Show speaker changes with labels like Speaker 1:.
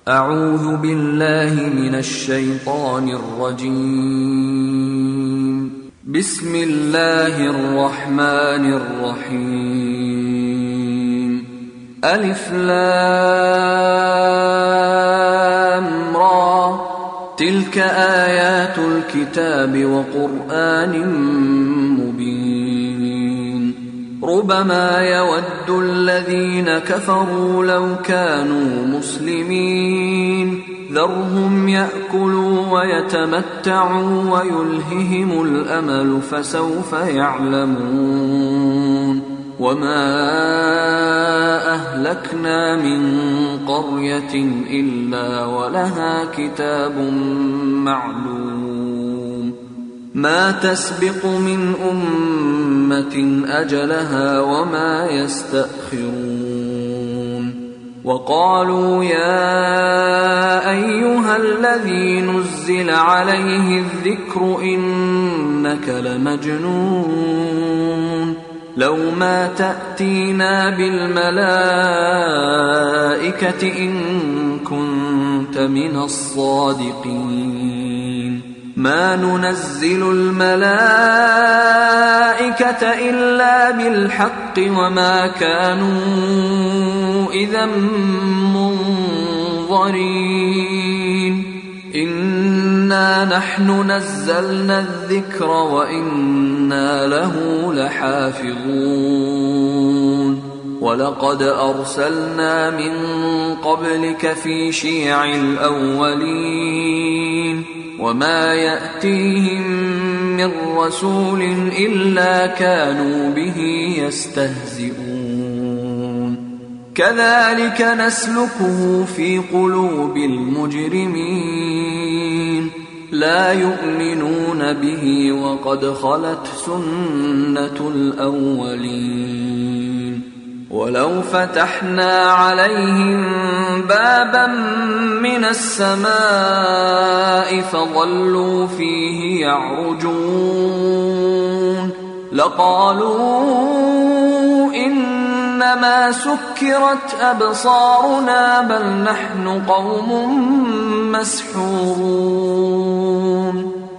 Speaker 1: أعوذ بالله من الشيطان الرجيم. بسم الله الرحمن الرحيم. ألف لام را، تلك آيات الكتاب وقرآن مبين. ربما يود الذين كفروا لو كانوا مسلمين، ذرهم يأكلوا ويتمتعوا ويلههم الأمل فسوف يعلمون. وما أهلكنا من قرية إلا ولها كتاب معلوم، ما تسبق من أمة أجلها وما يستأخرون. وقالوا يا أيها الذي نزل عليه الذكر إنك لمجنون، لو ما تأتينا بالملائكة إن كنت من الصادقين. ما ننزل الملائكة إلا بالحق وما كانوا إذا منظرين. إنا نحن نزلنا الذكر وإنا له لحافظون. ولقد أرسلنا من قبلك في شيع الأولين، وما يأتيهم من رسول إلا كانوا به يستهزئون. كذلك نسلكه في قلوب المجرمين، لا يؤمنون به وقد خلت سنة الأولين. ولو فتحنا عليهم بابا من السماء فظلوا فيه يعرجون لقالوا إنما سكرت أبصارنا بل نحن قوم مسحورون.